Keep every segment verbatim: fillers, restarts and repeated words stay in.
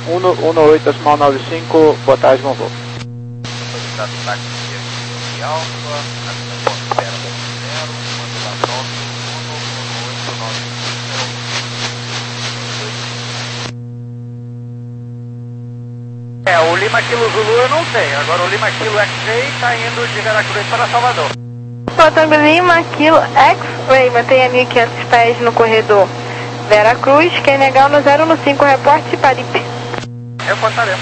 um um oito decimal nove cinco, boa tarde, bom voo. Autorizado o táxi de Alfa, avião ponto espera zero, quando lá pronto, um um oito nove cinco. É, o Lima Kilo Zulu eu não sei, agora o Lima Kilo X-Ray está indo de Veracruz para Salvador. Tango Lima Kilo X-Ray, mantenha mil e quinhentos pés no corredor Veracruz, Q N H no zero um cinco, reporte Paripe. Reportaremos.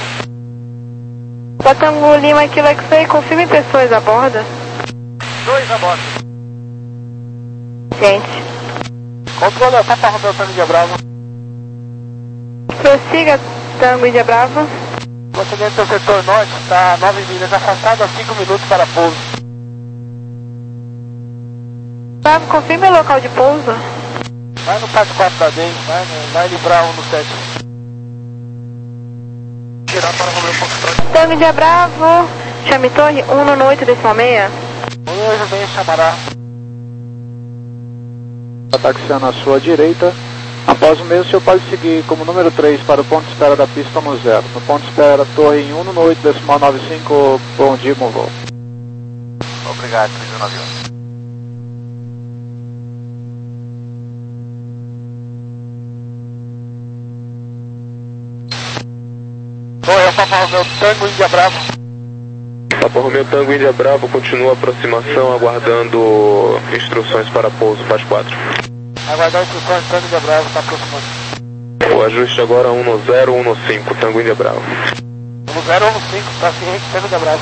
Tango Lima Kilo X-Ray, confirme pessoas a bordo. Dois a bordo. Gente. Controle, Papa Romeu Tango India Bravo. Prossiga, Tango India Bravo. Procedente do setor norte, está nove milhas afastado a cinco minutos para pouso. Bravo, confirme o local de pouso. Vai no quatro quatro da D E M, vai, vai livrar um no sete. Tirar para Romeu Foxtrot. Tango India Bravo, chame torre um um oito decimal seis. Hoje vem chamará. Taxiando à sua direita. Após o mesmo, o senhor pode seguir como número três para o ponto de espera da pista no zero. No ponto de espera, torre em um um oito decimal nove cinco, bom dia, bom voo. Obrigado, três um nove um. Torre, Papa Romeu Tango India Bravo. Papa Romeu Tango India Bravo, continua a aproximação, aguardando instruções para pouso, faz quatro. Aguardar instruções, Tango India Bravo, está aproximando. O ajuste agora um zero um cinco, Tango India Bravo. um zero um cinco, está ciente, Tango India Bravo.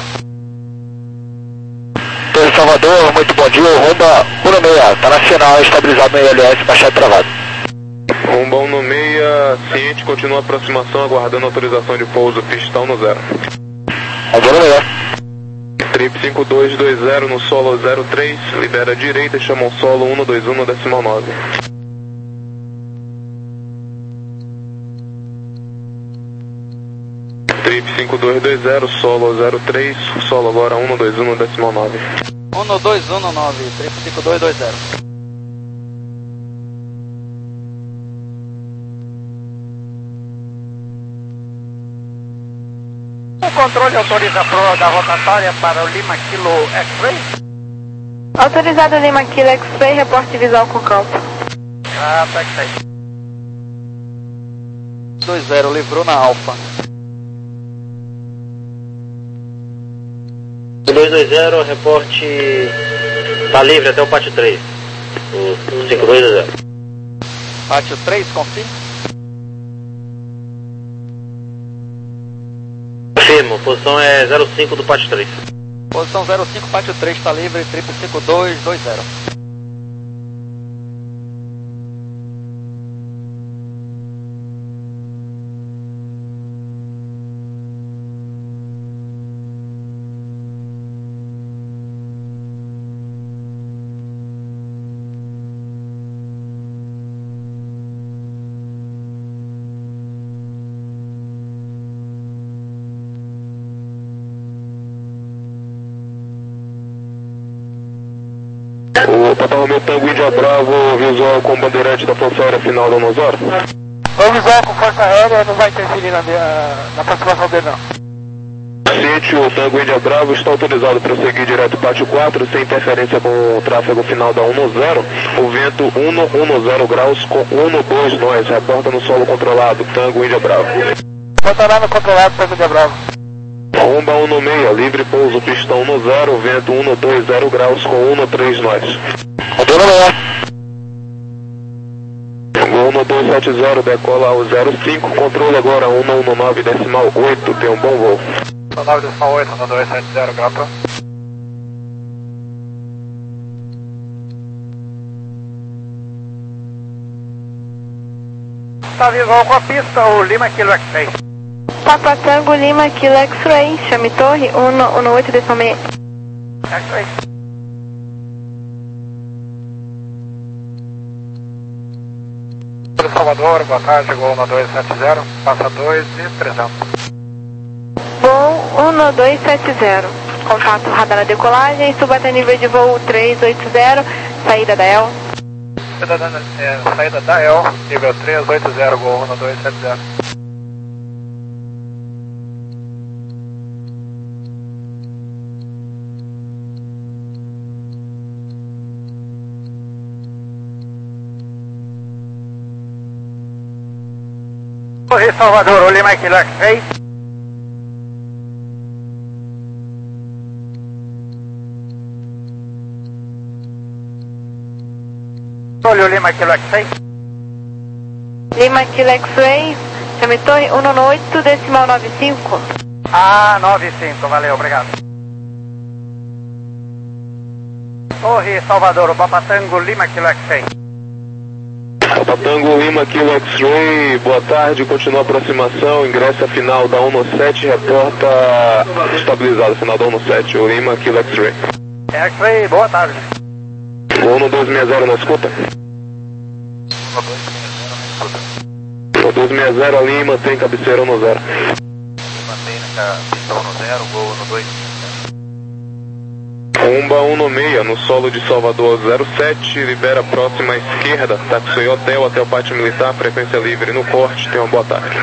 Torre Salvador, muito bom dia, Rumba um seis, está nacional, estabilizado no I L S, baixado travado. Rumba um seis, ciente, continua a aproximação, aguardando autorização de pouso, pistão no zero. Agora melhor. Trip cinco dois dois zero no solo zero três, libera a direita e chama o solo um dois um decimal nove. Trip cinco dois dois zero, solo zero três, solo agora um dois um decimal nove. um dois um nove, Trip cinco dois dois zero. O controle autoriza a proa da rotatória para o Lima Kilo X-Ray? Autorizado Lima Kilo X-Ray, reporte visual com campo. Ah, tá que tá aí. dois zero, livrou na Alfa. dois dois zero, reporte está livre até o pátio três. O cinco dois zero. Pátio três, confirma. Confirmo, posição é zero cinco do pátio três. Posição zero cinco, pátio três está livre, Trip cinco dois dois zero. O Papa Romeu Tango India Bravo, visual com bandeirante da Força Aérea final da Nosora. O visual com Força Aérea não vai interferir na, minha, na aproximação dele, não. Ciente, o Tango India Bravo está autorizado para seguir direto pátio quatro, sem interferência com o tráfego final da um zero. O vento um zero graus com um dois nós, reporta no solo controlado, Tango India Bravo. Controlar no controlado, Tango India Bravo. Rumba um seis, livre pouso, pistão no zero, vento um dois zero graus com um três nós. Agora melhor. um dois sete zero, decola ao zero cinco, controle agora um um nove decimal oito, tem um bom voo. um nove decimal oito, um dois sete zero, grata. Está visual com a pista, o Lima Kilo X-Ray. Papa Tango Lima Kilo X-Ray, chame torre um um oito decimal seis. X-Ray. Salvador, boa tarde, chegou um dois sete zero, passa dois e trezentos. Voo um dois sete zero, contato radar na decolagem, suba até nível de voo três oito zero, saída da E L. Saída da, é, saída da E L, nível três oito zero, voo um dois sete zero. Torre Salvador, o Lima Kilo X-Ray. Olha o Lima Kilo X-Ray. Lima Kilo X-Ray, chame Torre um nove oito, decimal nove cinco. Ah, nove cinco, valeu, obrigado. Torre Salvador, o Papatango, Lima Kilo X-Ray. Papatango, Lima Kilo X-Ray, boa tarde, continua a aproximação, ingressa final da um sete, reporta estabilizado, final da um sete, o Lima Kilo X-Ray. X-Ray, boa tarde. um dois seis zero na escuta. um dois seis zero ali, mantém cabeceira um zero. Mantém na pista um zero, voo um dois. Umba um seis, no solo de Salvador zero sete, libera próxima à esquerda, taxi hotel até o pátio militar, frequência livre no corte, tenha uma boa tarde.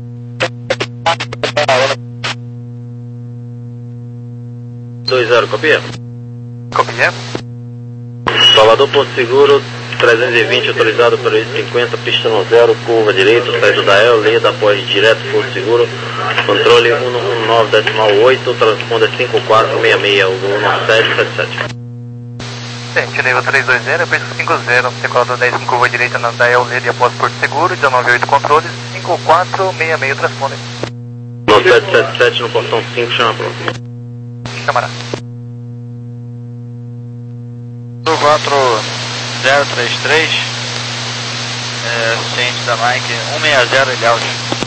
dois zero, copia? Copia. Salvador Porto Seguro, trezentos e vinte, autorizado para cinquenta, pista no zero, curva direita, saída da E L, leda após direto, Porto Seguro, controle um um nove decimal oito, transponder cinco quatro seis seis, um sete sete sete. Gente, nível três dois zero, pista cinco zero, decolador dez com curva direita na da E L, leda após Porto Seguro, dezenove oito controle, cinco quatro seis seis, transponder. um sete sete sete no portão cinco, chama pronto. Chamará. quatro zero três três, é, ciente da Mike, um seis zero Ilhaus.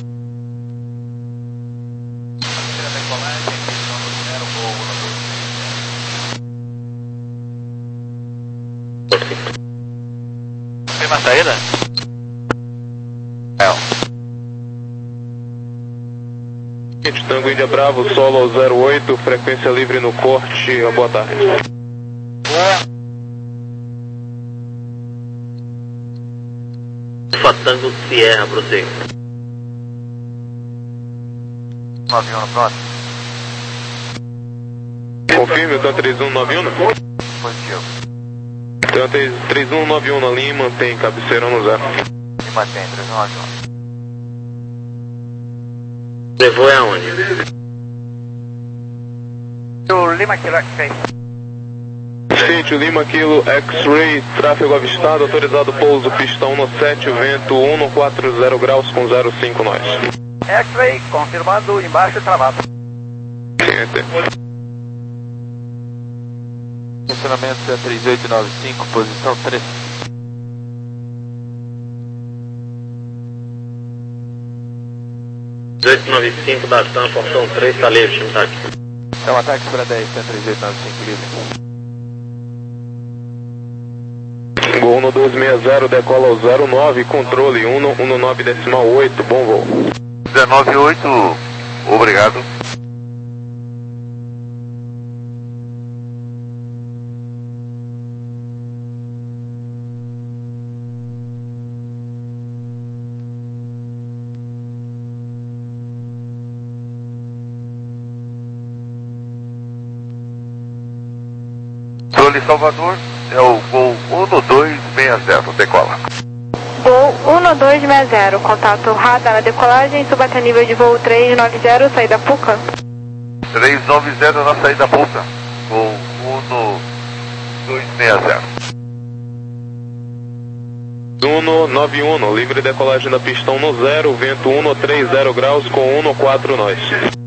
Prima saída? É. Tango Índia Bravo, solo zero oito, frequência livre no corte, boa tarde. Boa. Papatango Sierra, prossiga. nove um no próximo. Confirme, o três um nove um? Positivo. Então três um nove um na linha, mantém cabeceira no zero. E mantém, três um nove um. Levou é aonde? O Lima Kilo X-Ray. Sítio Lima Kilo X-Ray, tráfego avistado, autorizado pouso, pista um sete, vento um quatro zero graus com zero cinco nós. X-Ray, confirmado, embaixo travado. Funcionamento C três oito nove cinco, posição três. dezoito nove cinco da TAM, portão três, está livre, time tá aqui. É um ataque para dez, C três oito nove cinco, livre. Gol um dois seis zero, decola ao zero nove, controle um um nove decimal oito, bom voo. dezenove oito, obrigado. Controle Salvador, é o gol um dois seis zero, decola. Voo um dois seis zero, contato radar na decolagem, suba até nível de voo três nove zero, saída Puca. três nove zero na saída Puca, gol um dois seis zero. um nove um, livre decolagem da pista um zero, vento um três zero graus com um quatro nós.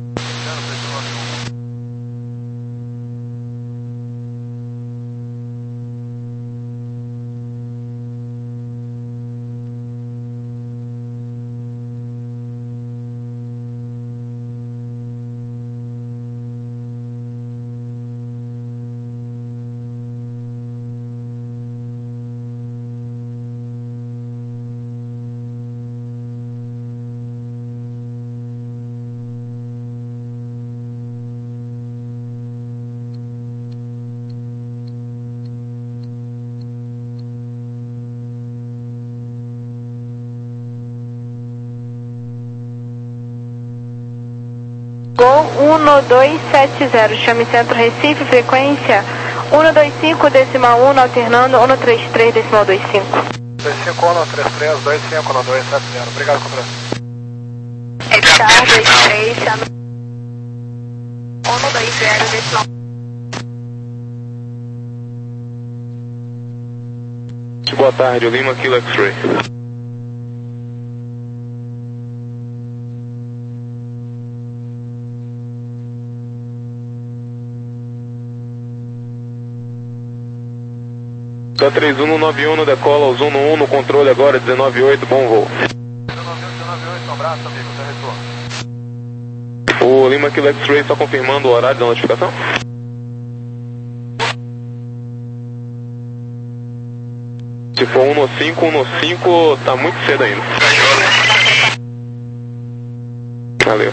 Gol um dois sete zero, chame Centro Recife, frequência um dois cinco decimal um, alternando um três três decimal dois cinco. dois cinco um três três dois cinco dois sete zero, obrigado, cobrança. Star dois três, um dois zero, decimal. Boa tarde, Lima Kilo X-Ray. K três um nove um, decola ao Zuno um no controle agora, dezenove oito, bom voo. dezenove oito, dezenove oito, um abraço, amigo, até retorno. O Lima Kilo X-Ray só confirmando o horário da notificação. Se for um no cinco, um no cinco, tá muito cedo ainda. Valeu.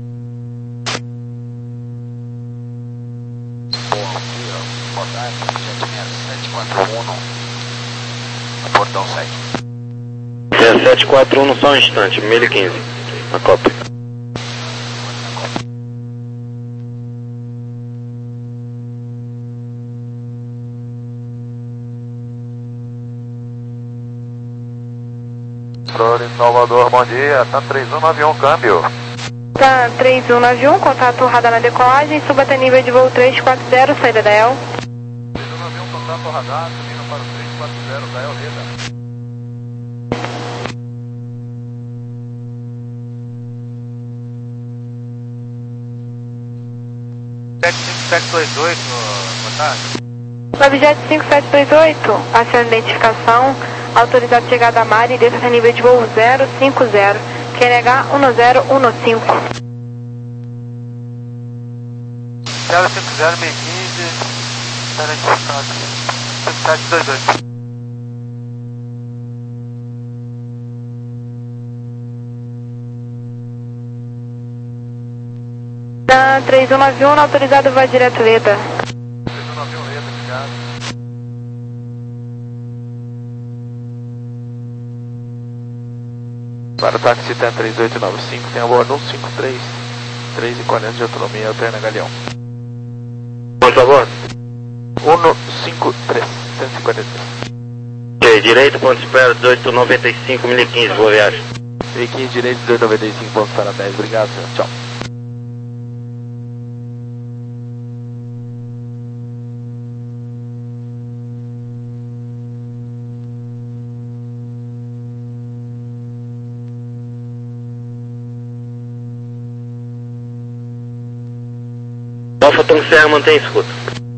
Boa tarde, sete quatro um, portão sete. sete quatro um, só um instante, mil e quinze, na cópia. Controle Salvador, bom dia, tá três um nove um, câmbio. Tá três um nove um, contato radar na decolagem, suba até nível de voo três quatro zero, saída da E L. três um nove um, contato radar, subindo para o três quatro zero da E L, Leda. sete cinco sete dois oito, boa tarde. Nove cinco sete dois oito, aciona identificação, autorizado chegada a mar e desça até nível de voo zero cinco zero, Q N H um zero um cinco. zero cinco zero, mil e quinze, está identificado, cinco sete dois oito. Da três um nove um, autorizado vai direto Leda. três um nove um, Leda, obrigado. Para o táxi T A três oito nove cinco, tem a bordo um cinco três, três e quarenta de autonomia, alterna Galeão. Quanto a bordo? um cinco três, cento e cinquenta e três. Ok, direito, ponto de espera, dezoito noventa e cinco, mil e quinze, boa viagem. mil e quinze, direito, dezoito noventa e cinco, ponto para dez, obrigado, senhor. Tchau. Alfa Tango Serra, mantém escuta.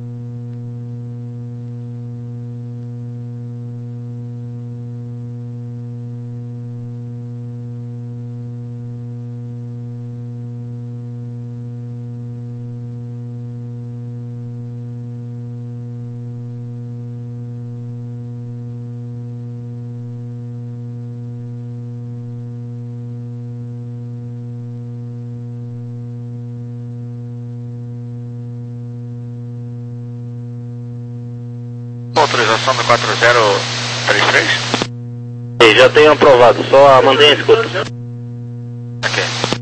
Autorização do quatro zero três três? E já tenho aprovado, só mantenha escuta. Ok.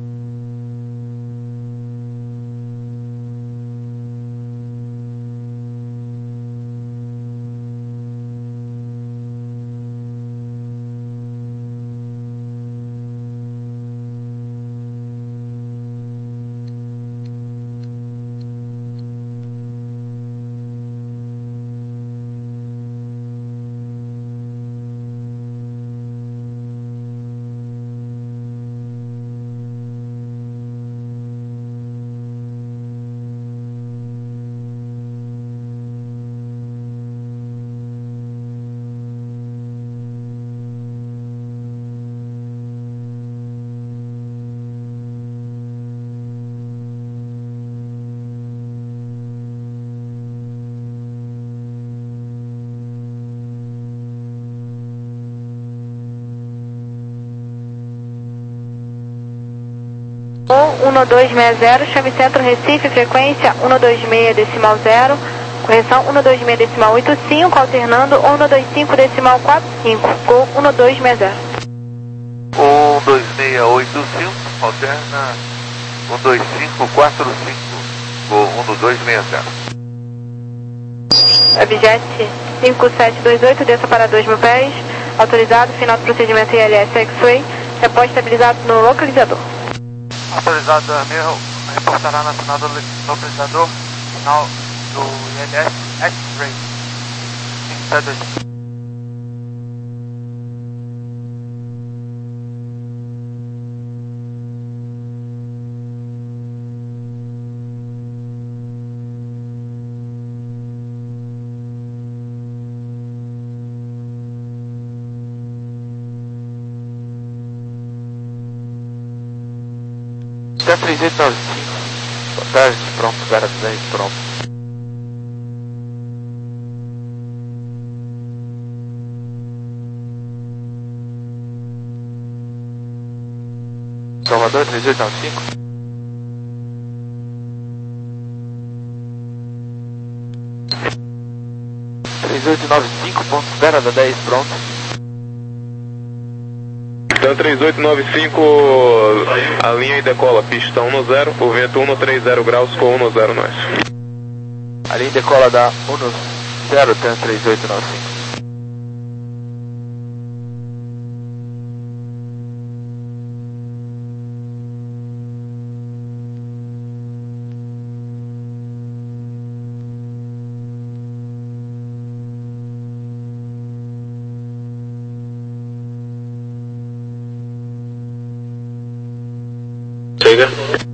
um dois seis zero, chame Centro Recife, frequência um dois seis decimal zero, correção um dois seis decimal oito cinco, alternando um dois cinco decimal quatro cinco, Gol um dois seis zero. um dois seis oito cinco, alterna um dois cinco quatro cinco, Gol um dois seis zero. Webjet cinco sete dois oito, desça para dois mil pés, autorizado, final do procedimento I L S X-Ray, repórter estabilizado no localizador. Autorizado meu, reportará na final do localizador, final do I L S X-Ray. cinco sete dois. T três oito nove cinco, boa tarde, pronto, cara dez, pronto. Salvador, três oito nove cinco. três oito nove cinco, ponto zero da dez, pronto. Então três oito nove cinco, a linha e decola, pista um no zero, o vento um no trinta graus com um no zero nós. A linha decola da um no zero, T três oito nove cinco. Chega.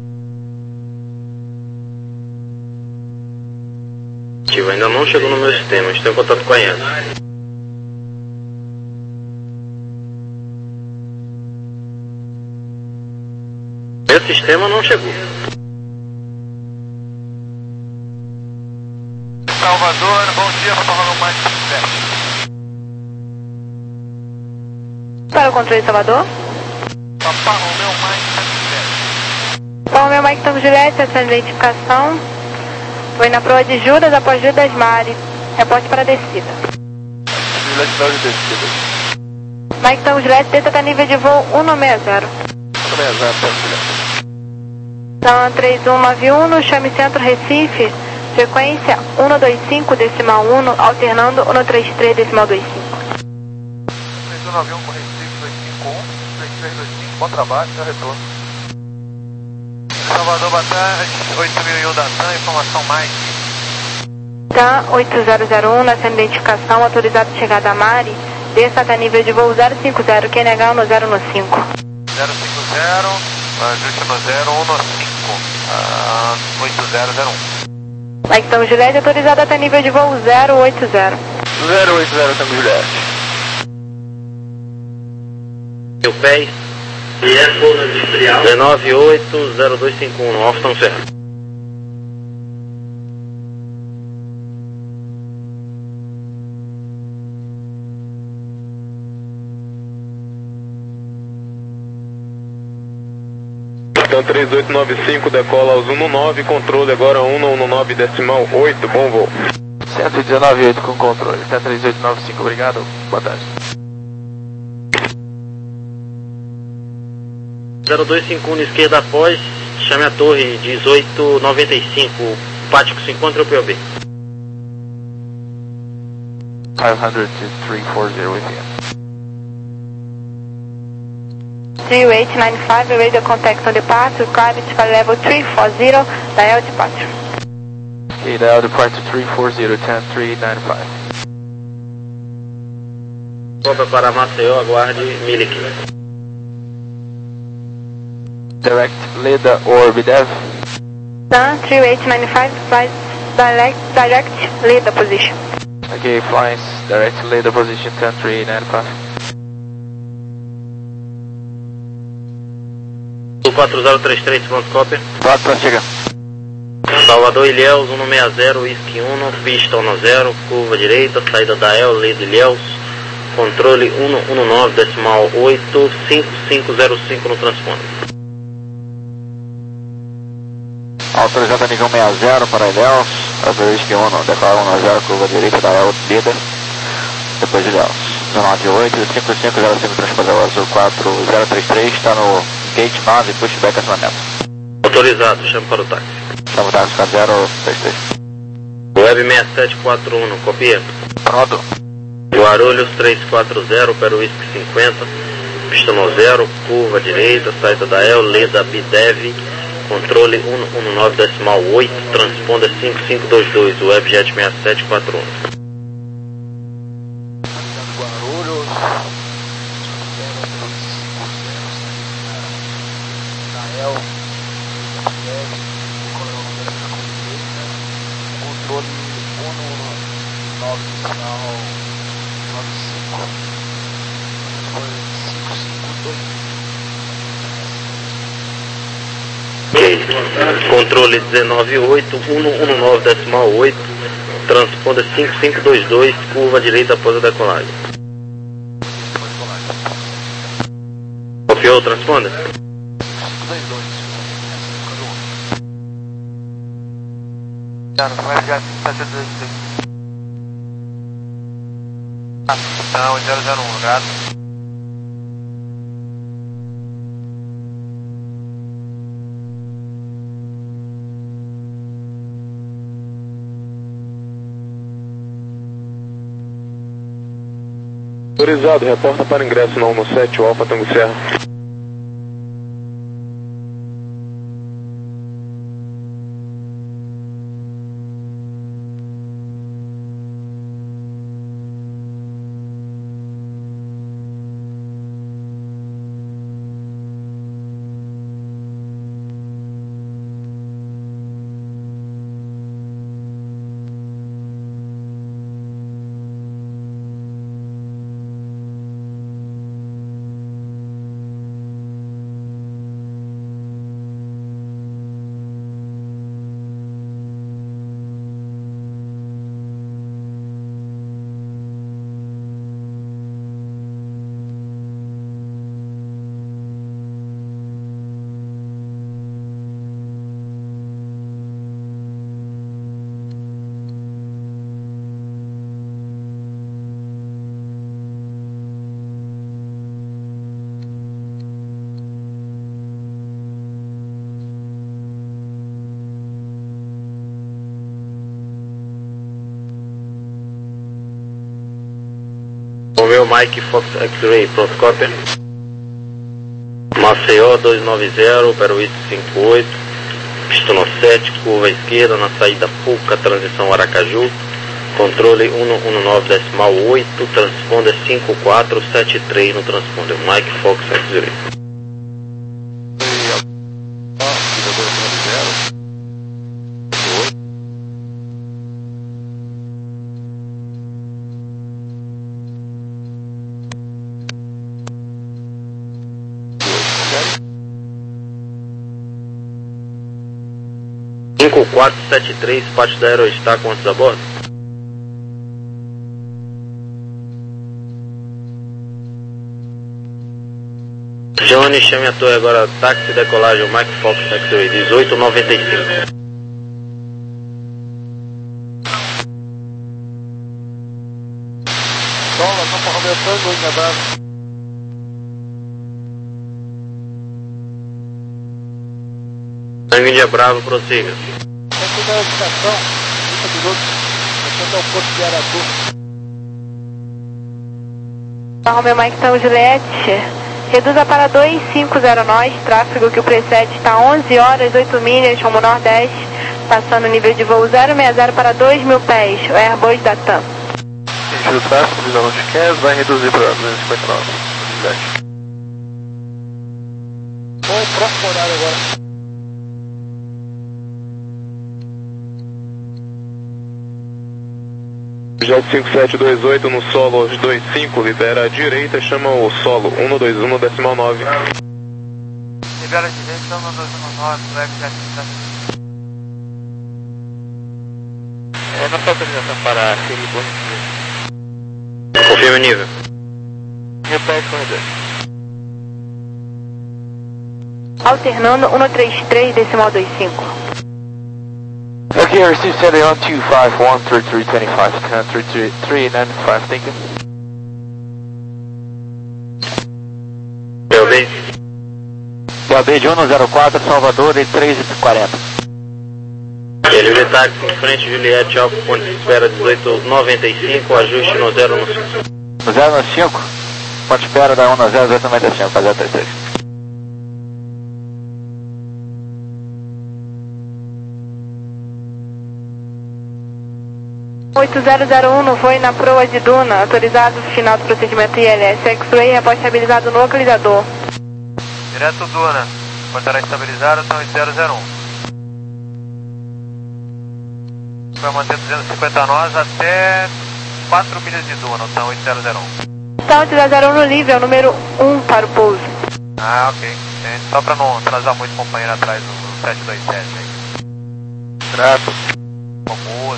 Ativo, ainda não chegou no meu sistema, a gente tem contato com a I A S. Meu sistema não chegou. Salvador, bom dia, Papa Romeo Mike sete. Para o controle de Salvador. Papa Romeo Mike sete. Papa Romeo Mike Tango Juliette, essa identificação. Foi na proa de Judas, após Judas Mari. Reporte para a descida. Juliette Tango de descida. Mike Tango Juliette, desça até nível de voo um nove zero. um nove zero, Tango Juliette. Então, três um nove um, no Chame Centro Recife, frequência um dois cinco, decimal um, alternando um três três, decimal dois cinco. três um nove um, com Recife dois cinco um, três três dois cinco, bom trabalho, já retorno. Salvador, boa tarde, oito mil e um da T A M, informação Mike. T A M oito zero zero um, nessa identificação, autorizado de chegada a Mari, desça até nível de voo zero cinco zero, Q N H no zero cinco. zero cinco zero, ajuste no zero um no cinco, uh, oito zero zero um. Mike Tango Juliette, autorizado até nível de voo zero oito zero. zero oito zero, Tango Juliette. Meu pé. um nove oito zero dois cinco um, Austin Ferro. Então três oito nove cinco, decola aos um no nove, controle agora um no nove decimal oito, bom voo. cento e dezenove oito com controle, T três oito nove cinco, obrigado, boa tarde. zero dois cinco um na esquerda após, chame a torre dezoito noventa e cinco, Pático se encontra o P O B. five hundred to three forty with you. three eight nine five, radio contact on departure, climate by level three four zero, dial departure. Okay, dial departure three four zero, ten three nine five. Volta para Maceió, aguarde Milik. Direct Leda or Bidev. T A M three eight nine five, flies direct, direct Leda position. Okay, flies direct Leda position ten three nine five. quatro zero três três, front copy. Pronto, pronto, chega. Salvador Ilhéus, um seis zero, Whisky um, pista um zero, curva direita, saída da El, Leda Ilhéus, controle um um nove decimal oito, cinco cinco zero cinco no transponder. Autorizado a nível seis zero para Ilhéus, Whisky um, declara um zero, curva direita da El, Leda, depois Ilhéus. dezenove oito, cinco cinco zero cinco, transponder azul quatro zero três três, está no gate nove, pushback acionamento. Autorizado, chame para o táxi. Chama o táxi zero três três. Web seis sete quatro um, copia. Pronto. Guarulhos três quatro zero, para o Whisky cinquenta, pista no zero, curva direita, saída da El, Leda Bidev, controle cento e dezenove decimal oito, transponder cinco cinco dois dois, Webjet seis sete quatro um. Guarulhos. Nael. Controle cento e nove decimal nove cinco. Foi cinco cinco dois. Ok. Controle dezenove oito, cento e dezenove decimal oito, transponder cinco cinco dois dois, curva direita após a decolagem. Copiou o transponder? Não, zero zero um, gato. Autorizado, reporta para ingresso na cento e sete, o Alfa Tango Serra. Romeo Mike Fox X-Ray, pronto, cópia. Maceió dois nove zero, para o I C cinco oito, pista no sete, curva esquerda, na saída Puca, transição Aracaju, controle cento e dezenove decimal oito, transponder cinco quatro sete três no transponder, Mike Fox X-Ray. cinco quatro sete três, parte da Aerostar, quantos a bordo? Johnny, chame a torre agora, táxi decolagem, Mike Fox X-Ray, dezoito noventa e cinco. Dólar, São Paulo, meu tango, engadado. Índia Bravo, prossiga. Aqui da estação, trinta minutos, até o Porto de Aratu. Romeo Mike Tango Juliette, reduza para dois cinco zero nós, tráfego que o preset está onze horas, oito milhas, rumo nordeste, passando o nível de voo zero seis zero para dois mil pés, o Airbus da TAM. Enche o tráfego, visão onde quer, vai reduzir para duzentos e cinquenta e nove. Oi, próximo horário agora. Jet cinco sete dois oito no solo dois cinco, libera a direita, chama o solo cento e vinte e um decimal nove. Libera a direita, cento e vinte e um nove, Webjet É, não falta autorização para aquele bom. Confirma o nível. Repete, corredor. Alternando cento e trinta e três decimal vinte e cinco. Okay, I received setting on two five one three three two five, ten three three nine five, thank you. D L B. D L B de cento e quatro, Salvador, e três e quarenta. Ele de táxi em frente, Juliette, Alfa, ponte de espera dezoito noventa e cinco, ajuste no zero no cinco. No zero no cinco? Ponte espera da um zero zero noventa e cinco, para zero três três. oito zero zero um no voo na proa de Duna, autorizado final do procedimento I L S X-Ray, repórter estabilizado no localizador. Direto Duna, portará estabilizado, são oito zero zero um. Vai manter duzentos e cinquenta nós até quatro milhas de Duna, então oito zero zero um. Então oito zero zero um no livre, é o número um para o pouso. Ah, ok. Entendi. Só para não atrasar muito o companheiro atrás do sete dois sete aí. Trato. Boa.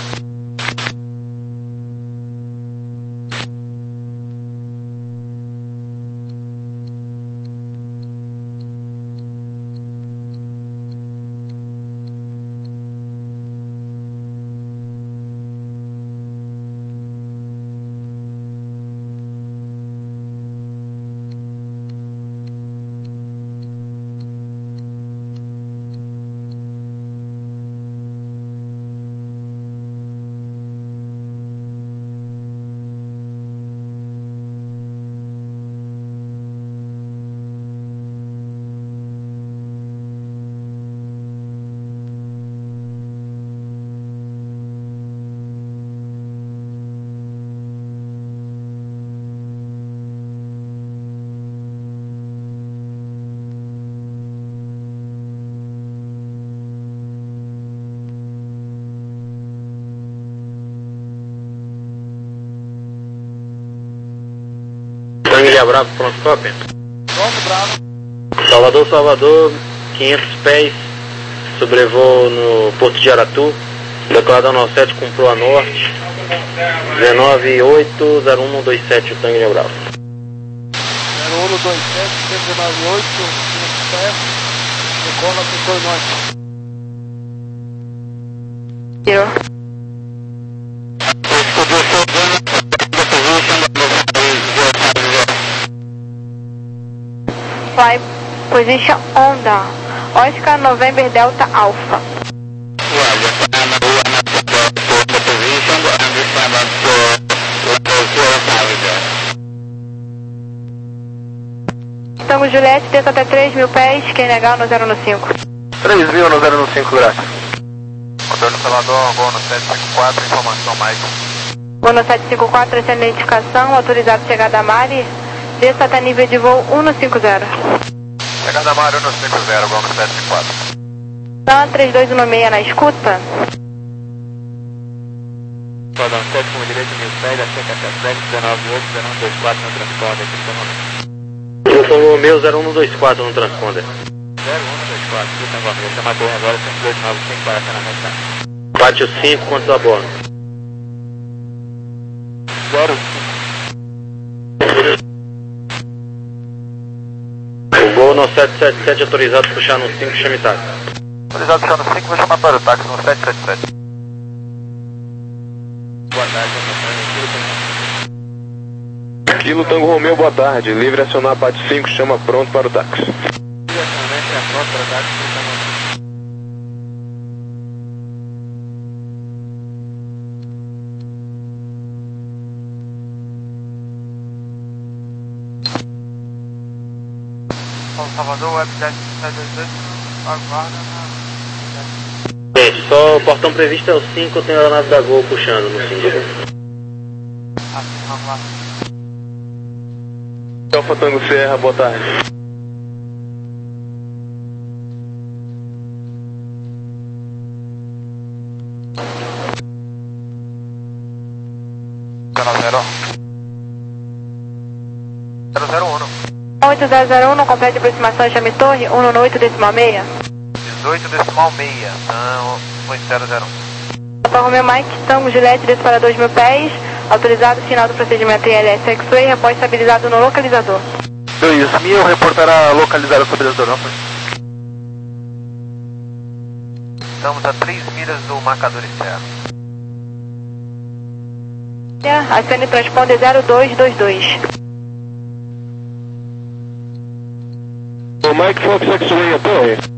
Tangue Bravo, pronto, cópia. Pronto, Bravo. Salvador, Salvador, quinhentos pés, sobrevoo no Porto de Aratu, declarado no sete, comprou a norte, dezenove oito zero um dois sete, o Tangue Bravo. zero um dois sete, dezenove oito, quinhentos pés, decola setor norte. Zero. Fly position on down. Oscar November Delta Alpha. Tango Juliette, desça até três mil pés, quem negar no zero no cinco. três mil no zero no cinco, graças. Motor no Salvador, voo no sete cinco quatro, informação mais. Voo no sete cinco quatro, essa é a identificação, autorizado chegada a Mari. Desça até nível de voo um no cinco zero. Chegada a Mari um no cinco zero, voo no sete cinco quatro. Então, três dois um seis na escuta. Perdão, sete com direito, mil pés, a cerca até sete, dezenove oito, zero um dois quatro no transponder, aqui está no Eu sou o meu zero um dois quatro no transponder. zero um dois quatro, aqui está no essa matéria agora, cinco dois nove cinco, para na meta. Bate o cinco, quantos a bordo? zero O gol no sete sete sete, autorizado a puxar no cinco, chame táxi. Autorizado puxar no cinco, vou chamar para o táxi no sete sete sete. Boa tarde, Kilo Tango Romeu, boa tarde. Livre acionar P A T cinco, chama pronto para o táxi. Salvador, web sete dois dois, aguarda na... Gente, só o portão previsto é o cinco, eu tenho a nave da Gol puxando no cinco. Assim, aguarda. Alfa Tango Serra, boa tarde. zero zero. zero zero um. oito zero zero um, no complete de aproximação, chame torre, um no oito decimal seis. dezoito decimal seis, então oito zero zero um. Alfa Romeo Mike, Tango Juliette, desce para dois mil pés, autorizado, final do procedimento I L S X-Ray, repórter estabilizado no localizador. dois mil, reportará localizar o estabilizador, não foi? Estamos a três milhas do marcador externo. Acione transponder zero dois dois dois. O Mike Fox X-Ray, a torre.